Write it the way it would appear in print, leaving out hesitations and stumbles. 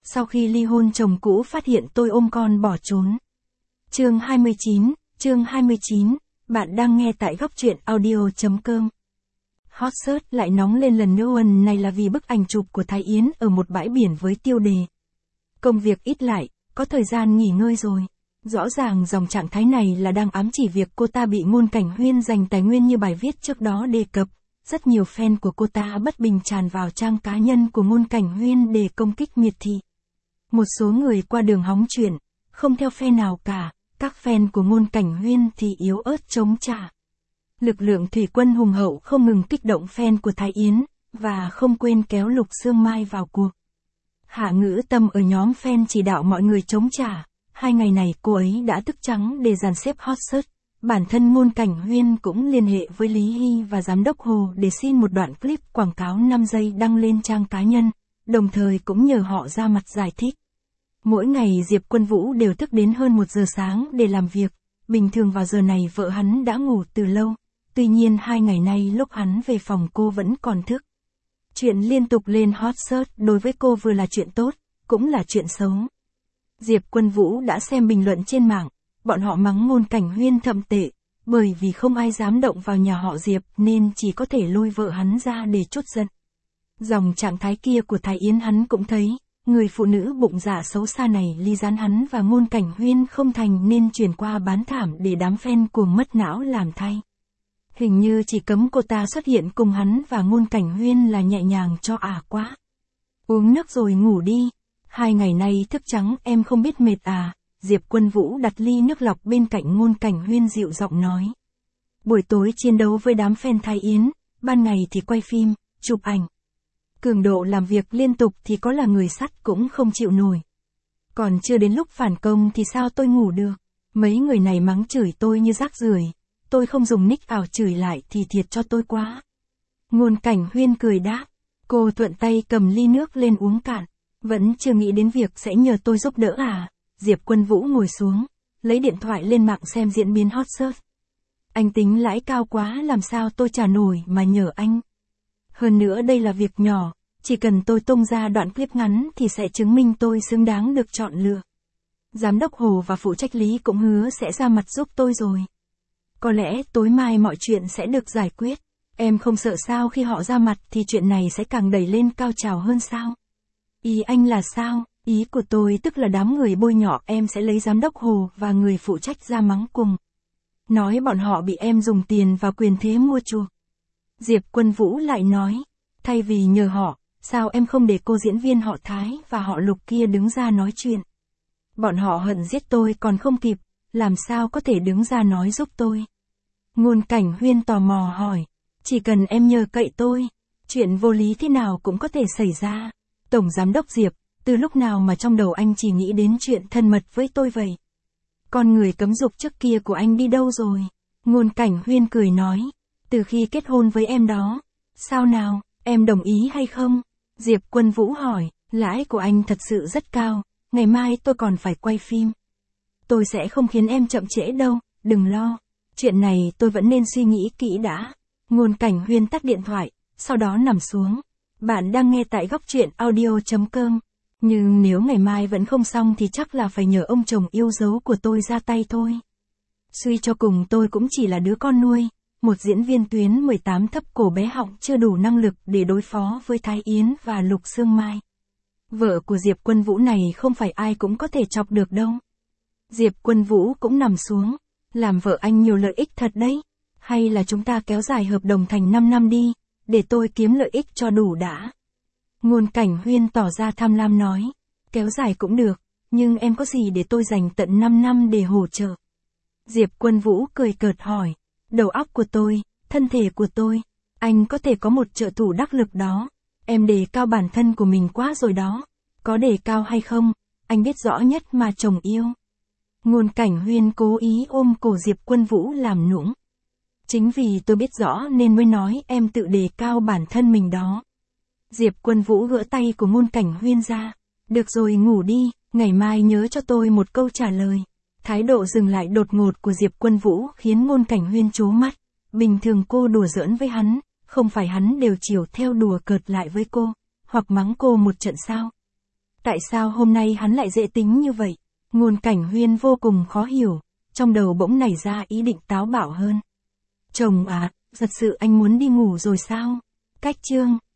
sau khi ly hôn chồng cũ phát hiện tôi ôm con bỏ trốn. Chương 29, bạn đang nghe tại góc truyện audio.com. Hot search lại nóng lên lần nữa, lần này là vì bức ảnh chụp của Thái Yến ở một bãi biển với tiêu đề công việc ít lại, có thời gian nghỉ ngơi rồi. Rõ ràng dòng trạng thái này là đang ám chỉ việc cô ta bị Ngôn Cảnh Huyên giành tài nguyên như bài viết trước đó đề cập. Rất nhiều fan của cô ta bất bình tràn vào trang cá nhân của Ngôn Cảnh Huyên để công kích miệt thị. Một số người qua đường hóng chuyện, không theo phe nào cả, các fan của Ngôn Cảnh Huyên thì yếu ớt chống trả. Lực lượng thủy quân hùng hậu không ngừng kích động fan của Thái Yến, và không quên kéo Lục Sương Mai vào cuộc. Hạ Ngữ Tâm ở nhóm fan chỉ đạo mọi người chống trả, 2 ngày này cô ấy đã thức trắng để dàn xếp hot search. Bản thân Ngôn Cảnh Huyên cũng liên hệ với Lý Hy và Giám đốc Hồ để xin một đoạn clip quảng cáo 5 giây đăng lên trang cá nhân, đồng thời cũng nhờ họ ra mặt giải thích. Mỗi ngày Diệp Quân Vũ đều thức đến hơn 1 giờ sáng để làm việc, bình thường vào giờ này vợ hắn đã ngủ từ lâu, tuy nhiên 2 ngày nay lúc hắn về phòng cô vẫn còn thức. Chuyện liên tục lên hot search đối với cô vừa là chuyện tốt, cũng là chuyện xấu. Diệp Quân Vũ đã xem bình luận trên mạng, bọn họ mắng Ngôn Cảnh Huyên thậm tệ, bởi vì không ai dám động vào nhà họ Diệp nên chỉ có thể lôi vợ hắn ra để trút giận. Dòng trạng thái kia của Thái Yến hắn cũng thấy, người phụ nữ bụng dạ xấu xa này ly gián hắn và Ngôn Cảnh Huyên không thành nên chuyển qua bán thảm để đám fan cuồng mất não làm thay. Hình như chỉ cấm cô ta xuất hiện cùng hắn và Ngôn Cảnh Huyên là nhẹ nhàng cho quá. Uống nước rồi ngủ đi, 2 ngày nay thức trắng em không biết mệt à? Diệp Quân Vũ đặt ly nước lọc bên cạnh Ngôn Cảnh Huyên dịu giọng nói. Buổi tối chiến đấu với đám fan Thái Yến, ban ngày thì quay phim, chụp ảnh. Cường độ làm việc liên tục thì có là người sắt cũng không chịu nổi. Còn chưa đến lúc phản công thì sao tôi ngủ được? Mấy người này mắng chửi tôi như rác rưởi, tôi không dùng nick ảo chửi lại thì thiệt cho tôi quá. Ngôn Cảnh Huyên cười đáp, cô thuận tay cầm ly nước lên uống cạn, vẫn chưa nghĩ đến việc sẽ nhờ tôi giúp đỡ à? Diệp Quân Vũ ngồi xuống, lấy điện thoại lên mạng xem diễn biến hot search. Anh tính lãi cao quá làm sao tôi trả nổi mà nhờ anh. Hơn nữa đây là việc nhỏ, chỉ cần tôi tung ra đoạn clip ngắn thì sẽ chứng minh tôi xứng đáng được chọn lựa. Giám đốc Hồ và phụ trách Lý cũng hứa sẽ ra mặt giúp tôi rồi. Có lẽ tối mai mọi chuyện sẽ được giải quyết. Em không sợ sao khi họ ra mặt thì chuyện này sẽ càng đẩy lên cao trào hơn sao? Ý anh là sao? Ý của tôi tức là đám người bôi nhọ em sẽ lấy giám đốc Hồ và người phụ trách ra mắng cùng. Nói bọn họ bị em dùng tiền và quyền thế mua chuộc. Diệp Quân Vũ lại nói, thay vì nhờ họ, sao em không để cô diễn viên họ Thái và họ Lục kia đứng ra nói chuyện? Bọn họ hận giết tôi còn không kịp, làm sao có thể đứng ra nói giúp tôi? Ngôn Cảnh Huyên tò mò hỏi, chỉ cần em nhờ cậy tôi, chuyện vô lý thế nào cũng có thể xảy ra. Tổng Giám đốc Diệp, từ lúc nào mà trong đầu anh chỉ nghĩ đến chuyện thân mật với tôi vậy? Con người cấm dục trước kia của anh đi đâu rồi? Ngôn Cảnh Huyên cười nói, từ khi kết hôn với em đó. Sao nào, em đồng ý hay không? Diệp Quân Vũ hỏi, lãi của anh thật sự rất cao, ngày mai tôi còn phải quay phim. Tôi sẽ không khiến em chậm trễ đâu, đừng lo. Chuyện này tôi vẫn nên suy nghĩ kỹ đã. Ngôn Cảnh Huyên tắt điện thoại, sau đó nằm xuống. Bạn đang nghe tại góc truyện audio.com. Nhưng nếu ngày mai vẫn không xong thì chắc là phải nhờ ông chồng yêu dấu của tôi ra tay thôi. Suy cho cùng tôi cũng chỉ là đứa con nuôi, một diễn viên tuyến 18 thấp cổ bé họng chưa đủ năng lực để đối phó với Thái Yến và Lục Sương Mai. Vợ của Diệp Quân Vũ này không phải ai cũng có thể chọc được đâu. Diệp Quân Vũ cũng nằm xuống, làm vợ anh nhiều lợi ích thật đấy. Hay là chúng ta kéo dài hợp đồng thành 5 năm đi, để tôi kiếm lợi ích cho đủ đã. Ngôn Cảnh Huyên tỏ ra tham lam nói, kéo dài cũng được, nhưng em có gì để tôi dành tận 5 năm để hỗ trợ? Diệp Quân Vũ cười cợt hỏi, đầu óc của tôi, thân thể của tôi, anh có thể có một trợ thủ đắc lực đó. Em đề cao bản thân của mình quá rồi đó. Có đề cao hay không, anh biết rõ nhất mà chồng yêu. Ngôn Cảnh Huyên cố ý ôm cổ Diệp Quân Vũ làm nũng. Chính vì tôi biết rõ nên mới nói em tự đề cao bản thân mình đó. Diệp Quân Vũ gỡ tay của Ngôn Cảnh Huyên ra. Được rồi, ngủ đi, ngày mai nhớ cho tôi một câu trả lời. Thái độ dừng lại đột ngột của Diệp Quân Vũ khiến Ngôn Cảnh Huyên trố mắt. Bình thường cô đùa giỡn với hắn, không phải hắn đều chiều theo đùa cợt lại với cô, hoặc mắng cô một trận sao? Tại sao hôm nay hắn lại dễ tính như vậy? Ngôn Cảnh Huyên vô cùng khó hiểu, trong đầu bỗng nảy ra ý định táo bạo hơn. Chồng à, thật sự anh muốn đi ngủ rồi sao? Cách chương